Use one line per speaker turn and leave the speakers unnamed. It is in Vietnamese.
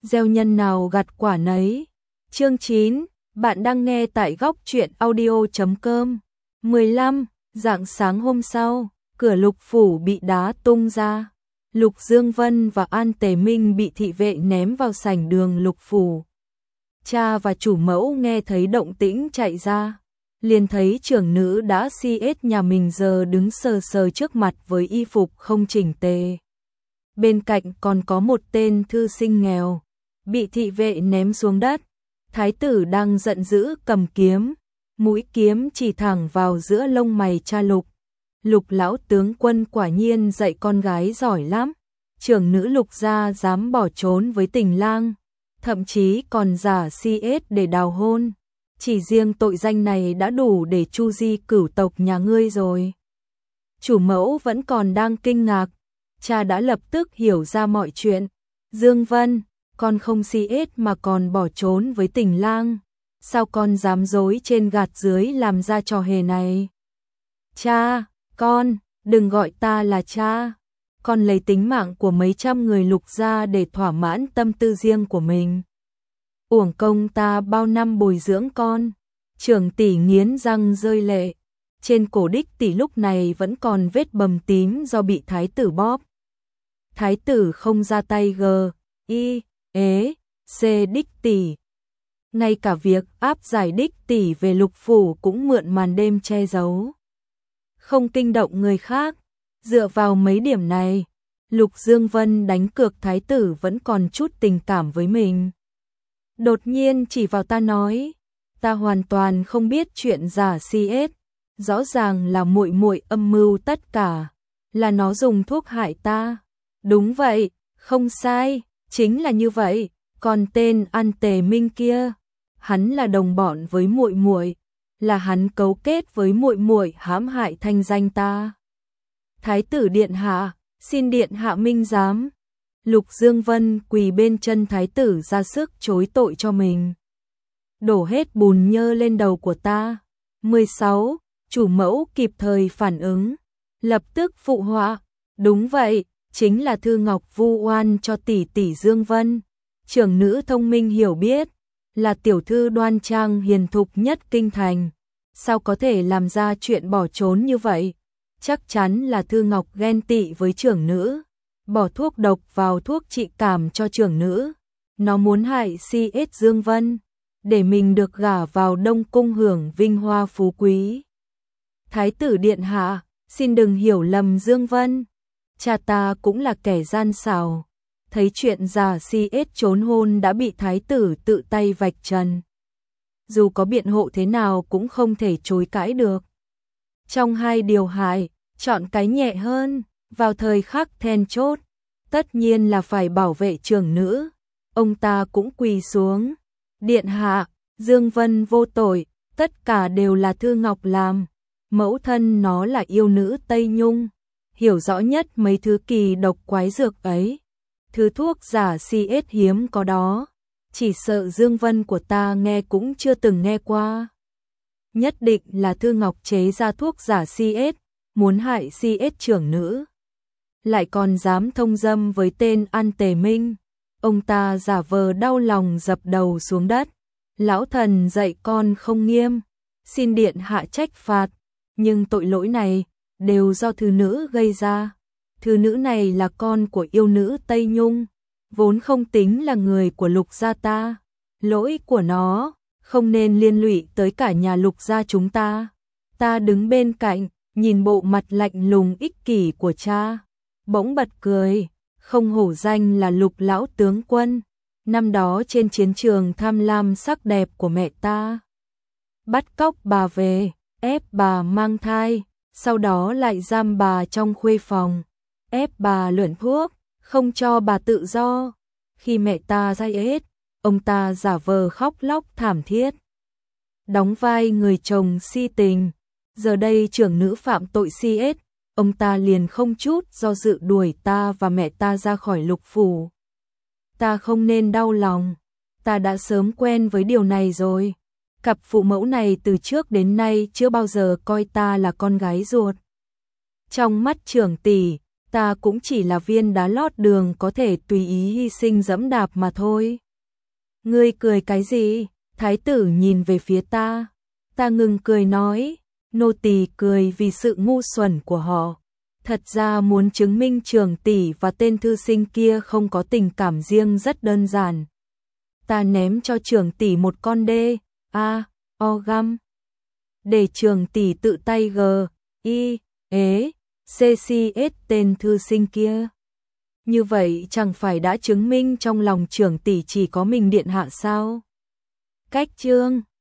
gieo nhân nào gặt quả nấy. Chương 9, bạn đang nghe tại góc truyện audio.com. 15, rạng sáng hôm sau, cửa Lục phủ bị đá tung ra. Lục Dương Vân và An Tề Minh bị thị vệ ném vào sảnh đường Lục phủ. Cha và chủ mẫu nghe thấy động tĩnh chạy ra, liền thấy trưởng nữ đã CS nhà mình giờ đứng sờ sờ trước mặt với y phục không chỉnh tề. Bên cạnh còn có một tên thư sinh nghèo, bị thị vệ ném xuống đất. Thái tử đang giận dữ cầm kiếm, mũi kiếm chỉ thẳng vào giữa lông mày cha Lục. Lục lão tướng quân quả nhiên dạy con gái giỏi lắm. Trưởng nữ Lục gia dám bỏ trốn với tình lang, thậm chí còn giả CS để đào hôn. Chỉ riêng tội danh này đã đủ để chu di cửu tộc nhà ngươi rồi. Chủ mẫu vẫn còn đang kinh ngạc, cha đã lập tức hiểu ra mọi chuyện. Dương Vân, con không CS mà còn bỏ trốn với tình lang, sao con dám dối trên gạt dưới làm ra trò hề này? Cha, con, đừng gọi ta là cha. Con lấy tính mạng của mấy trăm người Lục gia để thỏa mãn tâm tư riêng của mình. Uổng công ta bao năm bồi dưỡng con. Trưởng tỷ nghiến răng rơi lệ. Trên cổ đích tỷ lúc này vẫn còn vết bầm tím do bị thái tử bóp. Thái tử không ra tay C đích tỷ. Ngay cả việc áp giải đích tỷ về Lục phủ cũng mượn màn đêm che giấu, không kinh động người khác. Dựa vào mấy điểm này, Lục Dương Vân đánh cược thái tử vẫn còn chút tình cảm với mình. Đột nhiên chỉ vào ta nói, ta hoàn toàn không biết chuyện giả CS, rõ ràng là muội muội âm mưu tất cả, là nó dùng thuốc hại ta. Đúng vậy, không sai, chính là như vậy. Còn tên An Tề Minh kia, hắn là đồng bọn với muội muội, là hắn cấu kết với muội muội hãm hại thanh danh ta. Thái tử điện hạ, xin điện hạ minh giám. Lục Dương Vân quỳ bên chân thái tử ra sức chối tội cho mình. Đổ hết bùn nhơ lên đầu của ta. 16. Chủ mẫu kịp thời phản ứng, lập tức phụ họa. Đúng vậy, chính là thư ngọc vu oan cho tỷ tỷ Dương Vân. Trưởng nữ thông minh hiểu biết, là tiểu thư đoan trang hiền thục nhất kinh thành. Sao có thể làm ra chuyện bỏ trốn như vậy? Chắc chắn là Thư Ngọc ghen tị với trưởng nữ, bỏ thuốc độc vào thuốc trị cảm cho trưởng nữ. Nó muốn hại CS Dương Vân, để mình được gả vào Đông Cung hưởng vinh hoa phú quý. Thái tử điện hạ, xin đừng hiểu lầm Dương Vân. Cha ta cũng là kẻ gian xảo, thấy chuyện giả CS trốn hôn đã bị thái tử tự tay vạch trần. Dù có biện hộ thế nào cũng không thể chối cãi được. Trong hai điều hại, chọn cái nhẹ hơn. Vào thời khắc then chốt, tất nhiên là phải bảo vệ trưởng nữ. Ông ta cũng quỳ xuống. Điện hạ, Dương Vân vô tội, tất cả đều là Thư Ngọc làm. Mẫu thân nó là yêu nữ Tây Nhung, hiểu rõ nhất mấy thứ kỳ độc quái dược ấy. Thứ thuốc giả CS hiếm có đó, chỉ sợ Dương Vân của ta nghe cũng chưa từng nghe qua. Nhất định là Thư Ngọc chế ra thuốc giả CS, muốn hại CS trưởng nữ. Lại còn dám thông dâm với tên An Tề Minh. Ông ta giả vờ đau lòng dập đầu xuống đất. Lão thần dạy con không nghiêm, xin điện hạ trách phạt. Nhưng tội lỗi này đều do thư nữ gây ra. Thư nữ này là con của yêu nữ Tây Nhung, vốn không tính là người của Lục gia ta. Lỗi của nó không nên liên lụy tới cả nhà Lục gia chúng ta. Ta đứng bên cạnh, nhìn bộ mặt lạnh lùng ích kỷ của cha, bỗng bật cười. Không hổ danh là Lục lão tướng quân, năm đó trên chiến trường tham lam sắc đẹp của mẹ ta, bắt cóc bà về, ép bà mang thai, sau đó lại giam bà trong khuê phòng, ép bà luyện thuốc, không cho bà tự do. Khi mẹ ta say hết, ông ta giả vờ khóc lóc thảm thiết, đóng vai người chồng si tình. Giờ đây trưởng nữ phạm tội CS, ông ta liền không chút do dự đuổi ta và mẹ ta ra khỏi Lục phủ. Ta không nên đau lòng, ta đã sớm quen với điều này rồi. Cặp phụ mẫu này từ trước đến nay chưa bao giờ coi ta là con gái ruột. Trong mắt trưởng tỷ, ta cũng chỉ là viên đá lót đường có thể tùy ý hy sinh dẫm đạp mà thôi. Ngươi cười cái gì? Thái tử nhìn về phía ta. Ta ngừng cười nói, nô tỳ cười vì sự ngu xuẩn của họ. Thật ra muốn chứng minh Trường tỷ và tên thư sinh kia không có tình cảm riêng rất đơn giản. Ta ném cho Trường tỷ một con đê, găm. Để Trường tỷ tự tay CCS tên thư sinh kia. Như vậy chẳng phải đã chứng minh trong lòng Trường tỷ chỉ có mình điện hạ sao? Cách chương